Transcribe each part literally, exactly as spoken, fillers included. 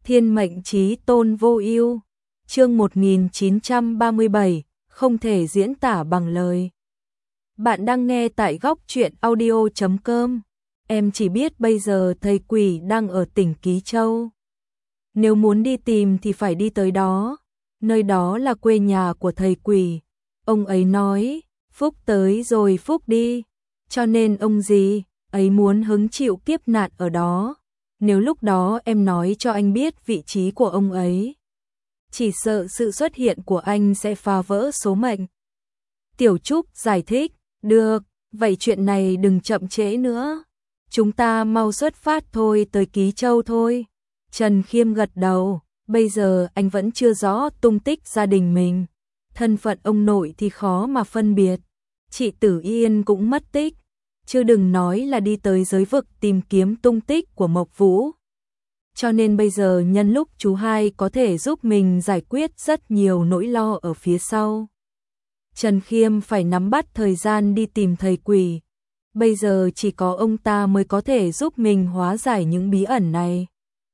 Thiên mệnh chí tôn vô ưu. Chương một nghìn chín trăm ba mươi bảy, không thể diễn tả bằng lời. Bạn đang nghe tại góc truyện audio chấm com. Em chỉ biết bây giờ thầy quỷ đang ở tỉnh Ký Châu. Nếu muốn đi tìm thì phải đi tới đó. Nơi đó là quê nhà của thầy quỷ. Ông ấy nói, phúc tới rồi phúc đi. Cho nên ông gì ấy muốn hứng chịu kiếp nạn ở đó. Nếu lúc đó em nói cho anh biết vị trí của ông ấy, chỉ sợ sự xuất hiện của anh sẽ phá vỡ số mệnh. Tiểu Trúc giải thích, được, vậy chuyện này đừng chậm trễ nữa. Chúng ta mau xuất phát thôi, tới Ký Châu thôi. Trần Khiêm gật đầu, bây giờ anh vẫn chưa rõ tung tích gia đình mình. Thân phận ông nội thì khó mà phân biệt. Chị Tử Yên cũng mất tích. Chứ đừng nói là đi tới giới vực tìm kiếm tung tích của Mộc Vũ. Cho nên bây giờ nhân lúc chú hai có thể giúp mình giải quyết rất nhiều nỗi lo ở phía sau. Trần Khiêm phải nắm bắt thời gian đi tìm thầy quỷ. Bây giờ chỉ có ông ta mới có thể giúp mình hóa giải những bí ẩn này.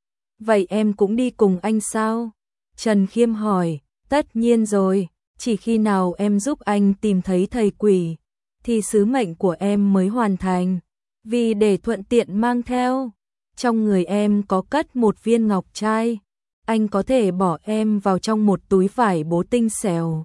Vậy em cũng đi cùng anh sao? Trần Khiêm hỏi, tất nhiên rồi, chỉ khi nào em giúp anh tìm thấy thầy quỷ thì sứ mệnh của em mới hoàn thành. Vì để thuận tiện mang theo, trong người em có cất một viên ngọc trai, anh có thể bỏ em vào trong một túi vải bố tinh xẻo,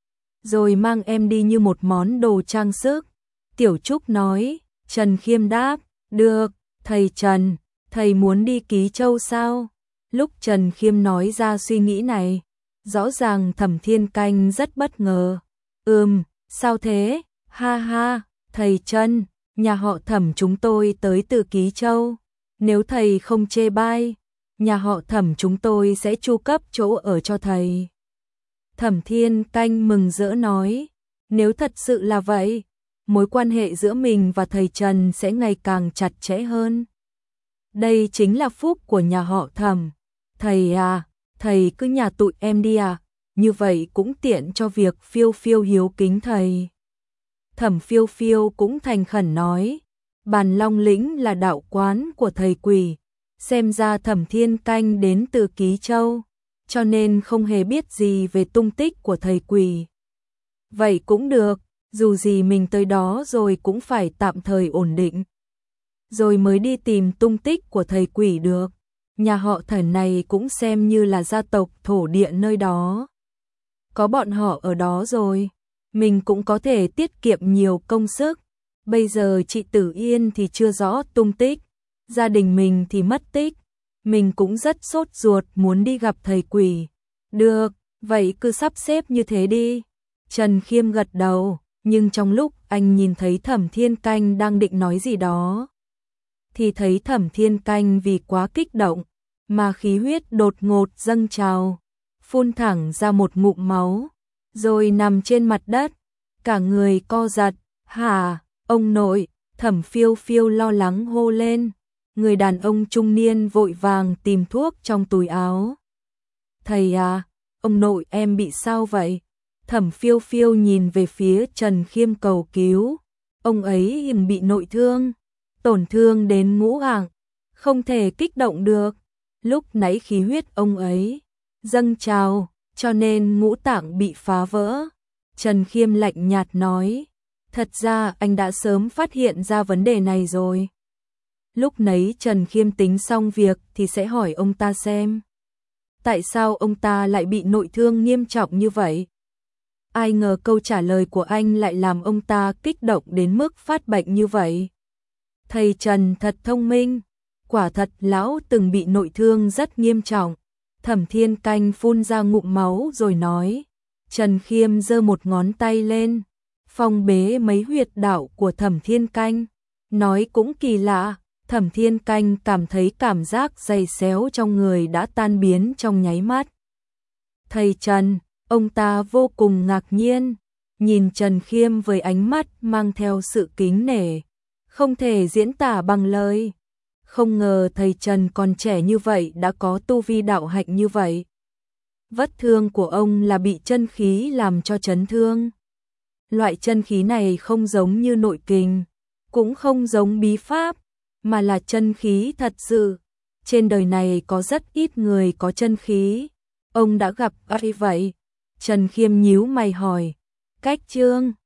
rồi mang em đi như một món đồ trang sức. Tiểu Trúc nói. Trần Khiêm đáp, được, thầy Trần, thầy muốn đi Ký Châu sao? Lúc Trần Khiêm nói ra suy nghĩ này, rõ ràng Thẩm Thiên Canh rất bất ngờ. Ừm, sao thế? Ha ha, thầy Trần, nhà họ Thẩm chúng tôi tới từ Ký Châu. Nếu thầy không chê bai, nhà họ Thẩm chúng tôi sẽ chu cấp chỗ ở cho thầy. Thẩm Thiên Canh mừng rỡ nói, nếu thật sự là vậy, mối quan hệ giữa mình và thầy Trần sẽ ngày càng chặt chẽ hơn. Đây chính là phúc của nhà họ Thẩm. Thầy à, thầy cứ nhà tụi em đi à, như vậy cũng tiện cho việc Phiêu Phiêu hiếu kính thầy. Thẩm Phiêu Phiêu cũng thành khẩn nói, Bàn Long Lĩnh là đạo quán của thầy quỷ, xem ra Thẩm Thiên Canh đến từ Ký Châu, cho nên không hề biết gì về tung tích của thầy quỷ. Vậy cũng được, dù gì mình tới đó rồi cũng phải tạm thời ổn định, rồi mới đi tìm tung tích của thầy quỷ được. Nhà họ Thẩm này cũng xem như là gia tộc thổ địa nơi đó. Có bọn họ ở đó rồi, mình cũng có thể tiết kiệm nhiều công sức. Bây giờ chị Tử Yên thì chưa rõ tung tích, gia đình mình thì mất tích. Mình cũng rất sốt ruột muốn đi gặp thầy quỷ. Được, vậy cứ sắp xếp như thế đi. Trần Khiêm gật đầu, nhưng trong lúc anh nhìn thấy Thẩm Thiên Canh đang định nói gì đó, thì thấy Thẩm Thiên Canh vì quá kích động, mà khí huyết đột ngột dâng trào, phun thẳng ra một ngụm máu, rồi nằm trên mặt đất, cả người co giật. Hả, ông nội? Thẩm Phiêu Phiêu lo lắng hô lên. Người đàn ông trung niên vội vàng tìm thuốc trong túi áo. Thầy à, ông nội em bị sao vậy? Thẩm Phiêu Phiêu nhìn về phía Trần Khiêm cầu cứu. Ông ấy bị nội thương, tổn thương đến ngũ tạng, không thể kích động được. Lúc nãy khí huyết ông ấy dâng trào, cho nên ngũ tạng bị phá vỡ. Trần Khiêm lạnh nhạt nói, thật ra anh đã sớm phát hiện ra vấn đề này rồi. Lúc nãy Trần Khiêm tính xong việc thì sẽ hỏi ông ta xem, tại sao ông ta lại bị nội thương nghiêm trọng như vậy? Ai ngờ câu trả lời của anh lại làm ông ta kích động đến mức phát bệnh như vậy. Thầy Trần thật thông minh, quả thật lão từng bị nội thương rất nghiêm trọng. Thẩm Thiên Canh phun ra ngụm máu rồi nói. Trần Khiêm giơ một ngón tay lên, phong bế mấy huyệt đạo của Thẩm Thiên Canh. Nói cũng kỳ lạ, Thẩm Thiên Canh cảm thấy cảm giác dày xéo trong người đã tan biến trong nháy mắt. Thầy Trần, ông ta vô cùng ngạc nhiên, nhìn Trần Khiêm với ánh mắt mang theo sự kính nể, không thể diễn tả bằng lời. Không ngờ thầy Trần còn trẻ như vậy đã có tu vi đạo hạnh như vậy. Vết thương của ông là bị chân khí làm cho chấn thương. Loại chân khí này không giống như nội kình, cũng không giống bí pháp, mà là chân khí thật sự. trên đời này có rất ít người có chân khí. Ông đã gặp ai vậy? Trần Khiêm nhíu mày hỏi. Cách Trương